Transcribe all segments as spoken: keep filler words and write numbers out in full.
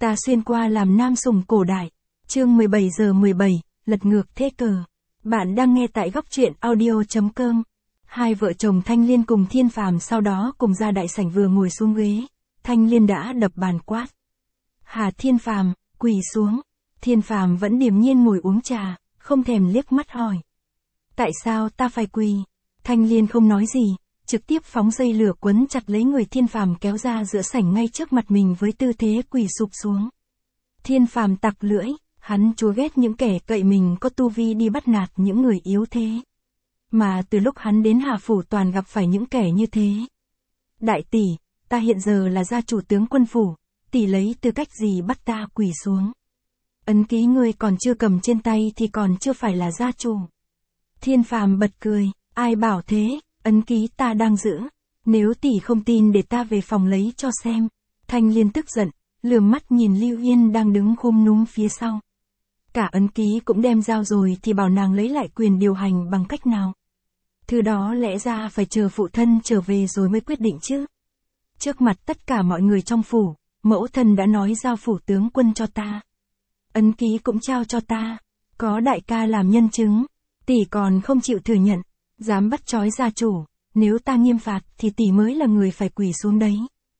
Ta xuyên qua làm nam sủng cổ đại. Chương mười bảy giờ mười bảy, lật ngược thế cờ. Bạn đang nghe tại góc truyện audio chấm com. Hai vợ chồng Thanh Liên cùng Thiên Phàm sau đó cùng ra đại sảnh, vừa ngồi xuống ghế, Thanh Liên đã đập bàn quát. Hà Thiên Phàm, quỳ xuống. Thiên Phàm vẫn điềm nhiên ngồi uống trà, không thèm liếc mắt hỏi. Tại sao ta phải quỳ? Thanh Liên không nói gì, trực tiếp phóng dây lửa quấn chặt lấy người Thiên Phàm kéo ra giữa sảnh ngay trước mặt mình với tư thế quỳ sụp xuống. Thiên Phàm tặc lưỡi, hắn chúa ghét những kẻ cậy mình có tu vi đi bắt nạt những người yếu thế. Mà từ lúc hắn đến Hà Phủ toàn gặp phải những kẻ như thế. Đại tỷ, ta hiện giờ là gia chủ tướng quân phủ, tỷ lấy tư cách gì bắt ta quỳ xuống? Ấn ký ngươi còn chưa cầm trên tay thì còn chưa phải là gia chủ. Thiên Phàm bật cười, ai bảo thế, ấn ký ta đang giữ. Nếu tỷ không tin để ta về phòng lấy cho xem. Thanh Liên tức giận, lườm mắt nhìn Lưu Yên đang đứng khum núm phía sau. Cả ấn ký cũng đem giao rồi thì bảo nàng lấy lại quyền điều hành bằng cách nào? Thứ đó lẽ ra phải chờ phụ thân trở về rồi mới quyết định chứ. Trước mặt tất cả mọi người trong phủ, mẫu thân đã nói giao phủ tướng quân cho ta. Ấn ký cũng trao cho ta, có đại ca làm nhân chứng, tỷ còn không chịu thừa nhận, dám bắt trói gia chủ, nếu ta nghiêm phạt thì tỷ mới là người phải quỳ xuống đấy.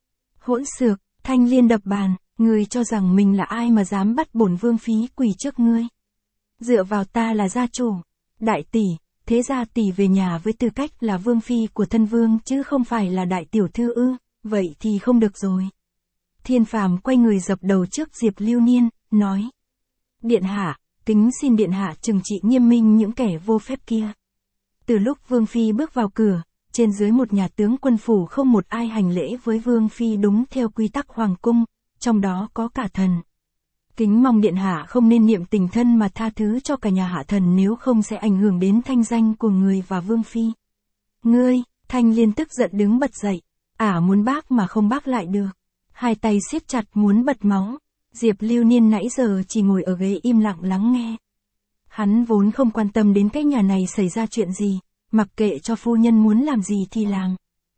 Hỗn xược, Thanh Liên đập bàn, ngươi cho rằng mình là ai mà dám bắt bổn vương phí quỳ trước ngươi? Dựa vào ta là gia chủ, đại tỷ, thế ra tỷ về nhà với tư cách là vương phi của thân vương chứ không phải là đại tiểu thư ư, vậy thì không được rồi. Thiên Phàm quay người dập đầu trước Diệp Lưu Niên, nói. Điện hạ, kính xin điện hạ trừng trị nghiêm minh những kẻ vô phép kia. Từ lúc vương phi bước vào cửa, trên dưới một nhà tướng quân phủ không một ai hành lễ với vương phi đúng theo quy tắc hoàng cung, trong đó có cả thần. Kính mong điện hạ không nên niệm tình thân mà tha thứ cho cả nhà hạ thần, nếu không sẽ ảnh hưởng đến thanh danh của người và vương phi. Ngươi, Thanh Liên tức giận đứng bật dậy, ả muốn bác mà không bác lại được. Hai tay siết chặt muốn bật máu. Diệp Lưu Niên nãy giờ chỉ ngồi ở ghế im lặng lắng nghe. Hắn vốn không quan tâm đến cái nhà này xảy ra chuyện gì, mặc kệ cho phu nhân muốn làm gì thì làm.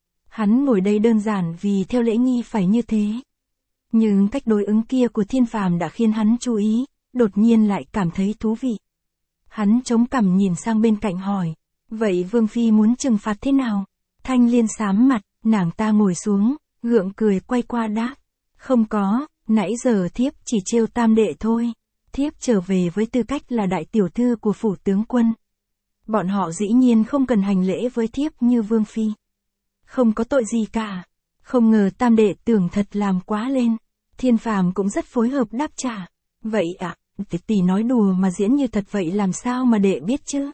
Hắn ngồi đây đơn giản vì theo lễ nghi phải như thế. Nhưng cách đối ứng kia của Thiên Phàm đã khiến hắn chú ý, đột nhiên lại cảm thấy thú vị. Hắn chống cằm nhìn sang bên cạnh hỏi, vậy vương phi muốn trừng phạt thế nào? Thanh Liên xám mặt, nàng ta ngồi xuống, gượng cười quay qua đáp, không có. Nãy giờ thiếp chỉ trêu tam đệ thôi, thiếp trở về với tư cách là đại tiểu thư của phủ tướng quân. Bọn họ dĩ nhiên không cần hành lễ với thiếp như vương phi. Không có tội gì cả, không ngờ tam đệ tưởng thật làm quá lên. Thiên Phàm cũng rất phối hợp đáp trả. Vậy ạ, à, tỷ nói đùa mà diễn như thật vậy làm sao mà đệ biết chứ?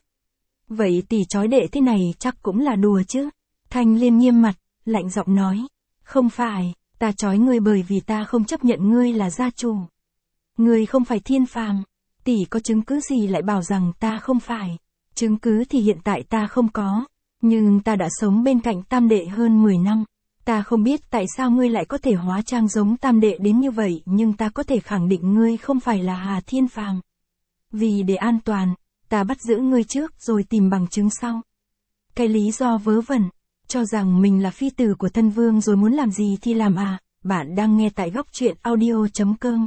Vậy tỷ trói đệ thế này chắc cũng là đùa chứ? Thanh Liên nghiêm mặt, lạnh giọng nói, không phải. Ta trói ngươi bởi vì ta không chấp nhận ngươi là gia chủ. Ngươi không phải Thiên Phàm, tỷ có chứng cứ gì lại bảo rằng ta không phải? Chứng cứ thì hiện tại ta không có, nhưng ta đã sống bên cạnh tam đệ hơn mười năm. Ta không biết tại sao ngươi lại có thể hóa trang giống tam đệ đến như vậy, nhưng ta có thể khẳng định ngươi không phải là Hà Thiên Phàm. Vì để an toàn, ta bắt giữ ngươi trước rồi tìm bằng chứng sau. Cái lý do vớ vẩn, cho rằng mình là phi tử của thân vương rồi muốn làm gì thì làm à, bạn đang nghe tại góc truyện audio chấm com.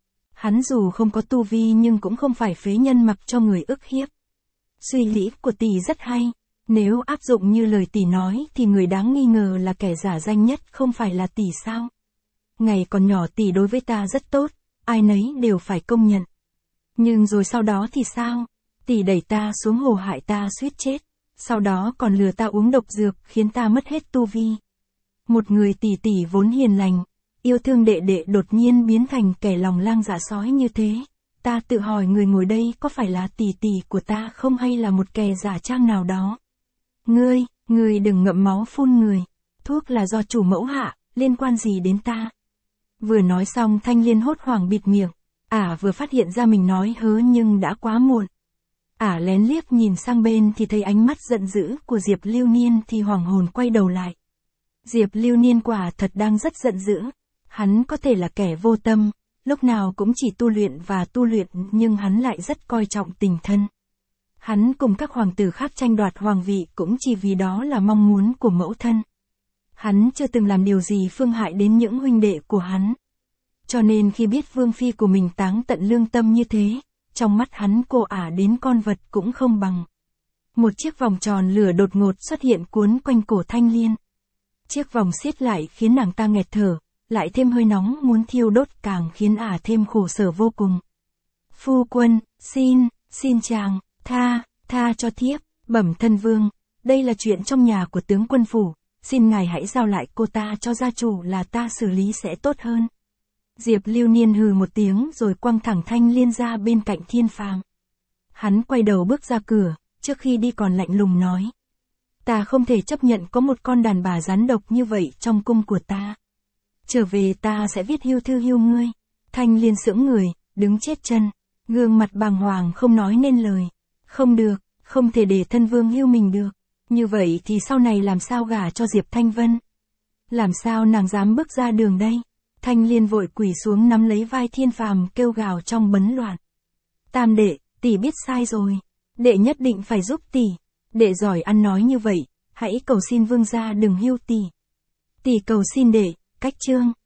Hắn dù không có tu vi nhưng cũng không phải phế nhân mặc cho người ức hiếp. Suy nghĩ của tỷ rất hay, nếu áp dụng như lời tỷ nói thì người đáng nghi ngờ là kẻ giả danh nhất không phải là tỷ sao? Ngày còn nhỏ tỷ đối với ta rất tốt, ai nấy đều phải công nhận. Nhưng rồi sau đó thì sao? Tỷ đẩy ta xuống hồ hại ta suýt chết. Sau đó còn lừa ta uống độc dược khiến ta mất hết tu vi. Một người tỷ tỷ vốn hiền lành, yêu thương đệ đệ đột nhiên biến thành kẻ lòng lang dạ sói như thế. Ta tự hỏi người ngồi đây có phải là tỷ tỷ của ta không hay là một kẻ giả trang nào đó. Ngươi, ngươi đừng ngậm máu phun người. Thuốc là do chủ mẫu hạ, liên quan gì đến ta? Vừa nói xong Thanh Liên hốt hoảng bịt miệng. Ả à, vừa phát hiện ra mình nói hớ nhưng đã quá muộn. Ả à, lén liếc nhìn sang bên thì thấy ánh mắt giận dữ của Diệp Lưu Niên thì hoảng hồn quay đầu lại. Diệp Lưu Niên quả thật đang rất giận dữ. Hắn có thể là kẻ vô tâm, lúc nào cũng chỉ tu luyện và tu luyện, nhưng hắn lại rất coi trọng tình thân. Hắn cùng các hoàng tử khác tranh đoạt hoàng vị cũng chỉ vì đó là mong muốn của mẫu thân. Hắn chưa từng làm điều gì phương hại đến những huynh đệ của hắn. Cho nên khi biết vương phi của mình táng tận lương tâm như thế, trong mắt hắn cô ả đến con vật cũng không bằng. Một chiếc vòng tròn lửa đột ngột xuất hiện cuốn quanh cổ Thanh Liên. Chiếc vòng siết lại khiến nàng ta nghẹt thở, lại thêm hơi nóng muốn thiêu đốt càng khiến ả thêm khổ sở vô cùng. Phu quân, xin, xin chàng, tha, tha cho thiếp, bẩm thân vương, đây là chuyện trong nhà của tướng quân phủ, xin ngài hãy giao lại cô ta cho gia chủ là ta xử lý sẽ tốt hơn. Diệp Lưu Niên hừ một tiếng rồi quăng thẳng Thanh Liên ra bên cạnh Thiên Phàm. Hắn quay đầu bước ra cửa, trước khi đi còn lạnh lùng nói. Ta không thể chấp nhận có một con đàn bà rắn độc như vậy trong cung của ta. Trở về ta sẽ viết hưu thư hưu ngươi. Thanh Liên sững người, đứng chết chân, gương mặt bàng hoàng không nói nên lời. Không được, không thể để thân vương hưu mình được. Như vậy thì sau này làm sao gả cho Diệp Thanh Vân? Làm sao nàng dám bước ra đường đây? Thanh Liên vội quỳ xuống nắm lấy vai Thiên Phàm kêu gào trong bấn loạn. Tam đệ, tỷ biết sai rồi. Đệ nhất định phải giúp tỷ. Đệ giỏi ăn nói như vậy, hãy cầu xin vương gia đừng hưu tỷ. Tỷ cầu xin đệ, cách chương.